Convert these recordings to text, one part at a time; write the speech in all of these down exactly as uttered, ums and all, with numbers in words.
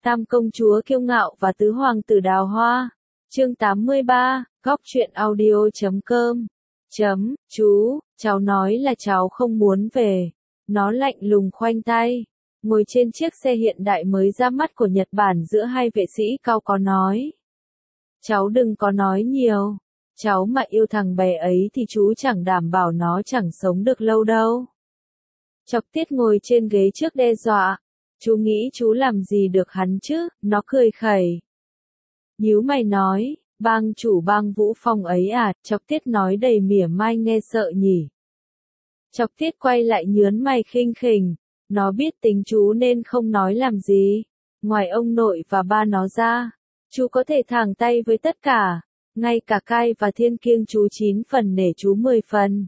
Tam công chúa kiêu ngạo và tứ hoàng tử đào hoa. Chương tám mươi ba, góc truyện audio chấm com. Chấm, chú, cháu nói là cháu không muốn về. Nó lạnh lùng khoanh tay. Ngồi trên chiếc xe hiện đại mới ra mắt của Nhật Bản giữa hai vệ sĩ cao có nói. Cháu đừng có nói nhiều. Cháu mà yêu thằng bé ấy thì chú chẳng đảm bảo nó chẳng sống được lâu đâu. Chọc Tiết ngồi trên ghế trước đe dọa. Chú nghĩ chú làm gì được hắn chứ, nó cười khẩy. Nhíu mày nói, bang chủ bang Vũ Phong ấy à, Chọc Tiết nói đầy mỉa mai nghe sợ nhỉ. Chọc Tiết quay lại nhớn mày khinh khỉnh, nó biết tính chú nên không nói làm gì. Ngoài ông nội và ba nó ra, chú có thể thẳng tay với tất cả, ngay cả Cai và Thiên kiêng chú chín phần nể chú mười phần.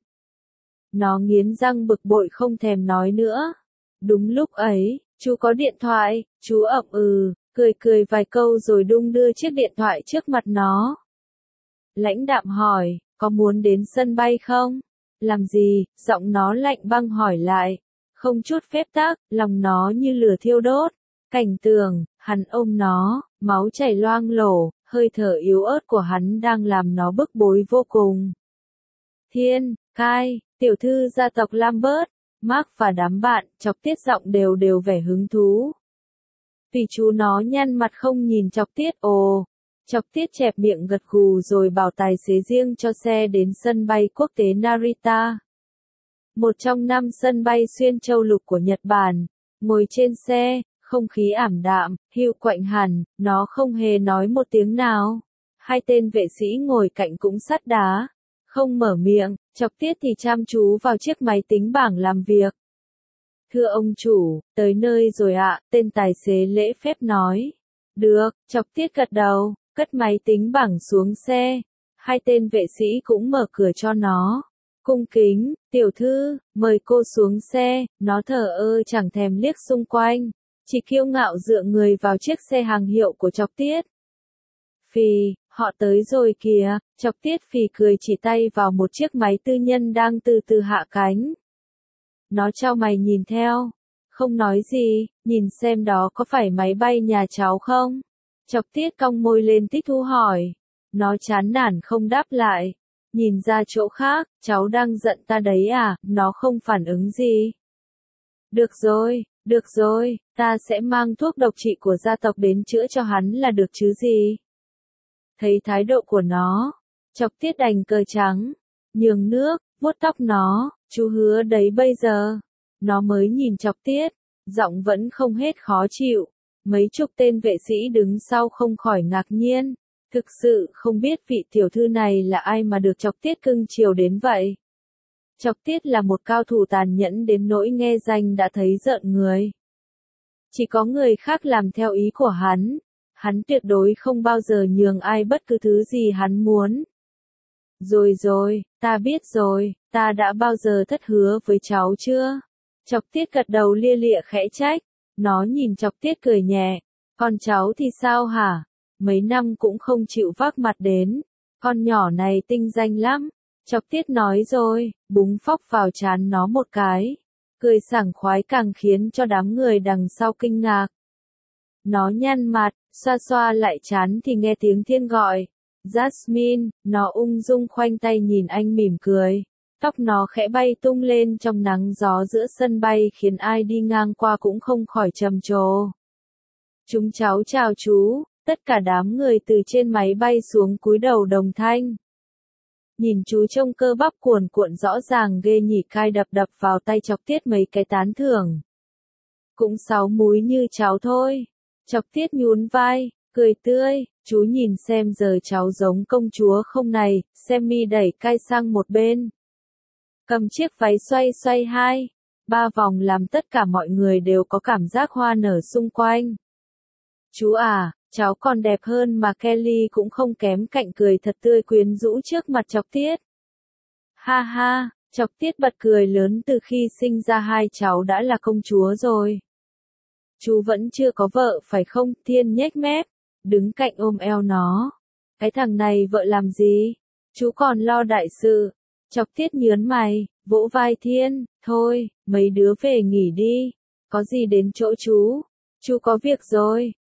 Nó nghiến răng bực bội không thèm nói nữa. Đúng lúc ấy, chú có điện thoại, chú ậm ừ, cười cười vài câu rồi đung đưa chiếc điện thoại trước mặt nó. Lãnh đạm hỏi, có muốn đến sân bay không? Làm gì? Giọng nó lạnh băng hỏi lại. Không chút phép tắc, lòng nó như lửa thiêu đốt. Cảnh Tường, hắn ôm nó, máu chảy loang lổ, hơi thở yếu ớt của hắn đang làm nó bức bối vô cùng. Thiên, Cai, tiểu thư gia tộc Lambert, Mark và đám bạn, Chọc Tiết giọng đều đều vẻ hứng thú. Vì chú nó nhăn mặt không nhìn Chọc Tiết, ồ. Chọc Tiết chẹp miệng gật gù rồi bảo tài xế riêng cho xe đến sân bay quốc tế Narita. Một trong năm sân bay xuyên châu lục của Nhật Bản. Ngồi trên xe, không khí ảm đạm, hưu quạnh hẳn, nó không hề nói một tiếng nào. Hai tên vệ sĩ ngồi cạnh cũng sắt đá. Không mở miệng, Chọc Tiết thì chăm chú vào chiếc máy tính bảng làm việc. Thưa ông chủ, tới nơi rồi ạ, tên tài xế lễ phép nói. Được, Chọc Tiết gật đầu, cất máy tính bảng xuống xe. Hai tên vệ sĩ cũng mở cửa cho nó. Cung kính, tiểu thư, mời cô xuống xe, nó thờ ơ chẳng thèm liếc xung quanh. Chỉ kiêu ngạo dựa người vào chiếc xe hàng hiệu của Chọc Tiết. Phì, họ tới rồi kìa, Chọc Tiết phì cười chỉ tay vào một chiếc máy tư nhân đang từ từ hạ cánh. Nó chau mày nhìn theo, không nói gì, nhìn xem đó có phải máy bay nhà cháu không? Chọc Tiết cong môi lên thích thú hỏi. Nó chán nản không đáp lại. Nhìn ra chỗ khác, cháu đang giận ta đấy à, nó không phản ứng gì. Được rồi, được rồi, ta sẽ mang thuốc độc trị của gia tộc đến chữa cho hắn là được chứ gì. Thấy thái độ của nó, Chọc Tiết đành cờ trắng, nhường nước, vuốt tóc nó, chú hứa đấy bây giờ. Nó mới nhìn Chọc Tiết, giọng vẫn không hết khó chịu. Mấy chục tên vệ sĩ đứng sau không khỏi ngạc nhiên. Thực sự không biết vị tiểu thư này là ai mà được Chọc Tiết cưng chiều đến vậy. Chọc Tiết là một cao thủ tàn nhẫn đến nỗi nghe danh đã thấy rợn người. Chỉ có người khác làm theo ý của hắn. Hắn tuyệt đối không bao giờ nhường ai bất cứ thứ gì hắn muốn. Rồi rồi, ta biết rồi, ta đã bao giờ thất hứa với cháu chưa? Chọc Tiết gật đầu lia lịa khẽ trách. Nó nhìn Chọc Tiết cười nhẹ. Con cháu thì sao hả? Mấy năm cũng không chịu vác mặt đến. Con nhỏ này tinh danh lắm. Chọc Tiết nói rồi, búng phóc vào trán nó một cái. Cười sảng khoái càng khiến cho đám người đằng sau kinh ngạc. Nó nhăn mặt, xoa xoa lại trán thì nghe tiếng Thiên gọi. Jasmine, nó ung dung khoanh tay nhìn anh mỉm cười. Tóc nó khẽ bay tung lên trong nắng gió giữa sân bay khiến ai đi ngang qua cũng không khỏi trầm trồ. Chúng cháu chào chú, tất cả đám người từ trên máy bay xuống cúi đầu đồng thanh. Nhìn chú trông cơ bắp cuồn cuộn rõ ràng ghê nhỉ, Cai đập đập vào tay Chọc Tiết mấy cái tán thưởng. Cũng sáu múi như cháu thôi. Chọc Tiết nhún vai, cười tươi, chú nhìn xem giờ cháu giống công chúa không này, Sammy đẩy Cai sang một bên. Cầm chiếc váy xoay xoay hai, ba vòng làm tất cả mọi người đều có cảm giác hoa nở xung quanh. Chú à, cháu còn đẹp hơn mà Kelly cũng không kém cạnh cười thật tươi quyến rũ trước mặt Chọc Tiết. Ha ha, Chọc Tiết bật cười lớn từ khi sinh ra hai cháu đã là công chúa rồi. Chú vẫn chưa có vợ phải không? Thiên nhếch mép, đứng cạnh ôm eo nó. Cái thằng này vợ làm gì? Chú còn lo đại sự. Chọc Tiết nhớn mày, vỗ vai Thiên, thôi, mấy đứa về nghỉ đi. Có gì đến chỗ chú. Chú có việc rồi.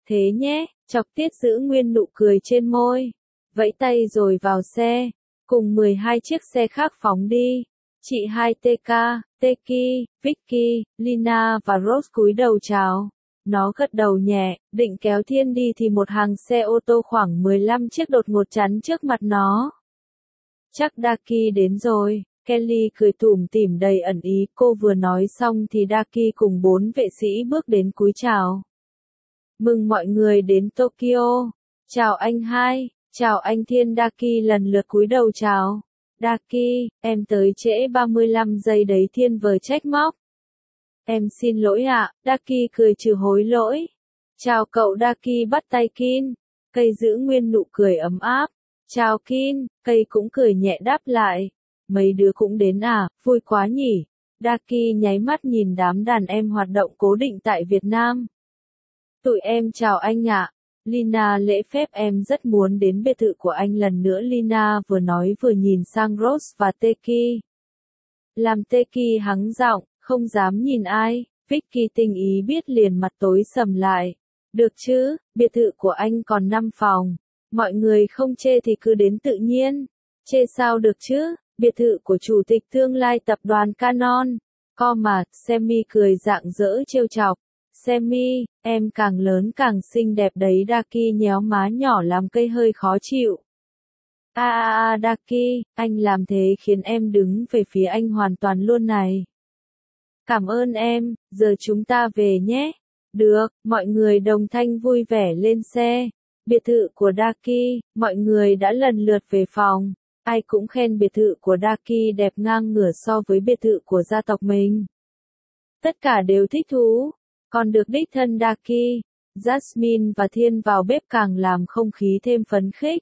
Thế nhé, Chọc Tiết giữ nguyên nụ cười trên môi. Vẫy tay rồi vào xe. Cùng mười hai chiếc xe khác phóng đi. Chị hai tê ca, Teki, Vicky, Lina và Rose cúi đầu chào. Nó gật đầu nhẹ, định kéo Thiên đi thì một hàng xe ô tô khoảng mười lăm chiếc đột ngột chắn trước mặt nó. Chắc Daki đến rồi, Kelly cười tủm tỉm đầy ẩn ý, cô vừa nói xong thì Daki cùng bốn vệ sĩ bước đến cúi chào. Mừng mọi người đến Tokyo. Chào anh hai, chào anh Thiên. Daki lần lượt cúi đầu chào. Daki, em tới trễ ba mươi lăm giây đấy. Thiên vờ trách móc. Em xin lỗi ạ, Daki cười trừ hối lỗi. Chào cậu. Daki bắt tay Kin. Cây giữ nguyên nụ cười ấm áp. Chào Kin, cây cũng cười nhẹ đáp lại. Mấy đứa cũng đến à, vui quá nhỉ. Daki nháy mắt nhìn đám đàn em hoạt động cố định tại Việt Nam. Tụi em chào anh ạ. Lina lễ phép, em rất muốn đến biệt thự của anh lần nữa. Lina vừa nói vừa nhìn sang Rose và Teki. Làm Teki hắng giọng, không dám nhìn ai. Vicky tinh ý biết liền mặt tối sầm lại. Được chứ, biệt thự của anh còn năm phòng. Mọi người không chê thì cứ đến tự nhiên. Chê sao được chứ, biệt thự của chủ tịch tương lai tập đoàn Canon. Co mà, Sammy cười rạng rỡ trêu chọc. Sammy, em càng lớn càng xinh đẹp đấy. Daki nhéo má nhỏ làm cây hơi khó chịu. A a a Daki, anh làm thế khiến em đứng về phía anh hoàn toàn luôn này. Cảm ơn em, giờ chúng ta về nhé. Được, mọi người đồng thanh vui vẻ lên xe. Biệt thự của Daki, mọi người đã lần lượt về phòng. Ai cũng khen biệt thự của Daki đẹp ngang ngửa so với biệt thự của gia tộc mình. Tất cả đều thích thú. Còn được đích thân Daki, Jasmine và Thiên vào bếp càng làm không khí thêm phấn khích.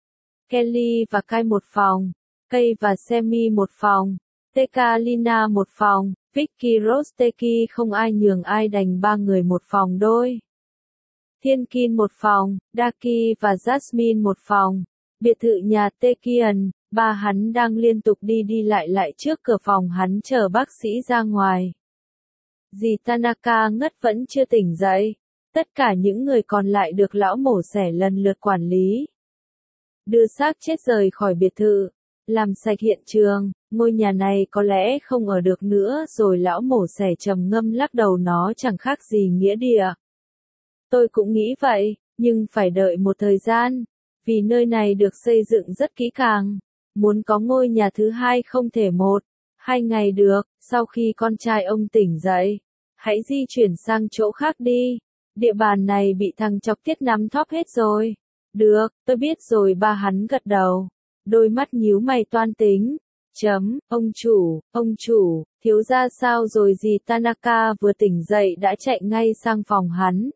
Kelly và Kai một phòng, Kay và Sammy một phòng, Teka Lina một phòng, Vicky Rose Teki không ai nhường ai đành ba người một phòng đôi. Thiên Kin một phòng, Daki và Jasmine một phòng. Biệt thự nhà Tekian, ba hắn đang liên tục đi đi lại lại trước cửa phòng hắn chờ bác sĩ ra ngoài. Dì Tanaka ngất vẫn chưa tỉnh dậy. Tất cả những người còn lại được lão mổ xẻ lần lượt quản lý. Đưa xác chết rời khỏi biệt thự. Làm sạch hiện trường. Ngôi nhà này có lẽ không ở được nữa rồi. Lão mổ xẻ trầm ngâm lắc đầu, nó chẳng khác gì nghĩa địa. Tôi cũng nghĩ vậy, nhưng phải đợi một thời gian. Vì nơi này được xây dựng rất kỹ càng. Muốn có ngôi nhà thứ hai không thể một, hai ngày được. Sau khi con trai ông tỉnh dậy, hãy di chuyển sang chỗ khác đi. Địa bàn này bị thằng Chọc Tiết nắm thóp hết rồi. Được, tôi biết rồi. Ba hắn gật đầu. Đôi mắt nhíu mày toan tính. Chấm, ông chủ, ông chủ, thiếu gia sao rồi? Dì Tanaka vừa tỉnh dậy đã chạy ngay sang phòng hắn.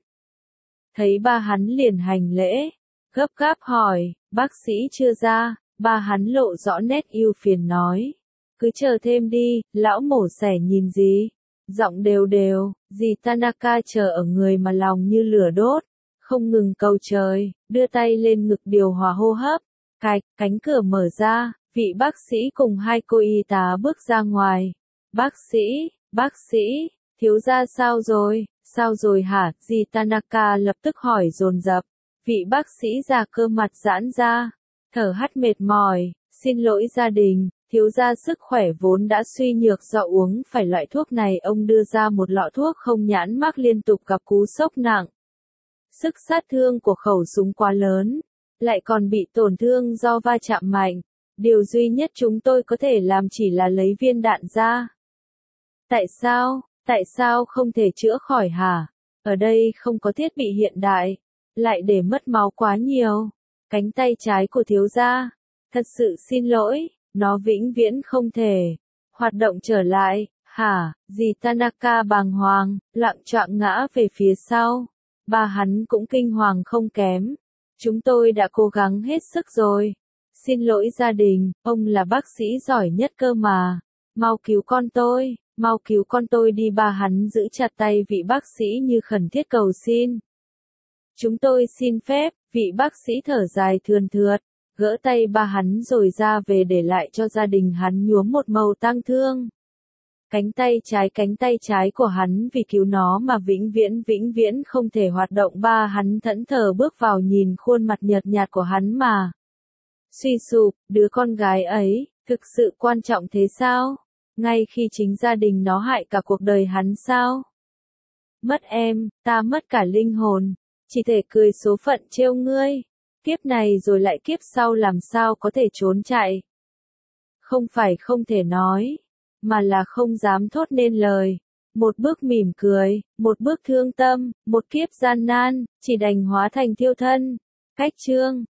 Thấy ba hắn liền hành lễ. Gấp gáp hỏi, bác sĩ chưa ra? Ba hắn lộ rõ nét ưu phiền nói. Cứ chờ thêm đi. Lão mổ xẻ nhìn dì. Giọng đều đều, dì Tanaka chờ ở người mà lòng như lửa đốt. Không ngừng cầu trời, đưa tay lên ngực điều hòa hô hấp. Cạch, cánh cửa mở ra, vị bác sĩ cùng hai cô y tá bước ra ngoài. Bác sĩ, bác sĩ, thiếu gia sao rồi, sao rồi hả? Dì Tanaka lập tức hỏi dồn dập. Vị bác sĩ già cơ mặt giãn ra, thở hắt mệt mỏi, xin lỗi gia đình, thiếu gia sức khỏe vốn đã suy nhược do uống phải loại thuốc này. Ông đưa ra một lọ thuốc không nhãn mác liên tục gặp cú sốc nặng. Sức sát thương của khẩu súng quá lớn, lại còn bị tổn thương do va chạm mạnh. Điều duy nhất chúng tôi có thể làm chỉ là lấy viên đạn ra. Tại sao, tại sao không thể chữa khỏi hả? Ở đây không có thiết bị hiện đại, lại để mất máu quá nhiều. Cánh tay trái của thiếu gia, thật sự xin lỗi, nó vĩnh viễn không thể hoạt động trở lại. Hả? Dì Tanaka bàng hoàng, loạng choạng ngã về phía sau. Ba hắn cũng kinh hoàng không kém. Chúng tôi đã cố gắng hết sức rồi. Xin lỗi gia đình, ông là bác sĩ giỏi nhất cơ mà. Mau cứu con tôi, mau cứu con tôi đi. Ba hắn giữ chặt tay vị bác sĩ như khẩn thiết cầu xin. Chúng tôi xin phép, vị bác sĩ thở dài thườn thượt, gỡ tay ba hắn rồi ra về để lại cho gia đình hắn nhuốm một màu tang thương. Cánh tay trái cánh tay trái của hắn vì cứu nó mà vĩnh viễn vĩnh viễn không thể hoạt động. Ba hắn thẫn thờ bước vào nhìn khuôn mặt nhợt nhạt của hắn mà suy sụp, đứa con gái ấy, thực sự quan trọng thế sao? Ngay khi chính gia đình nó hại cả cuộc đời hắn sao? Mất em, ta mất cả linh hồn, chỉ thể cười số phận trêu ngươi. Kiếp này rồi lại kiếp sau làm sao có thể trốn chạy? Không phải không thể nói, mà là không dám thốt nên lời. Một bước mỉm cười, một bước thương tâm, một kiếp gian nan, chỉ đành hóa thành thiêu thân. Cách chương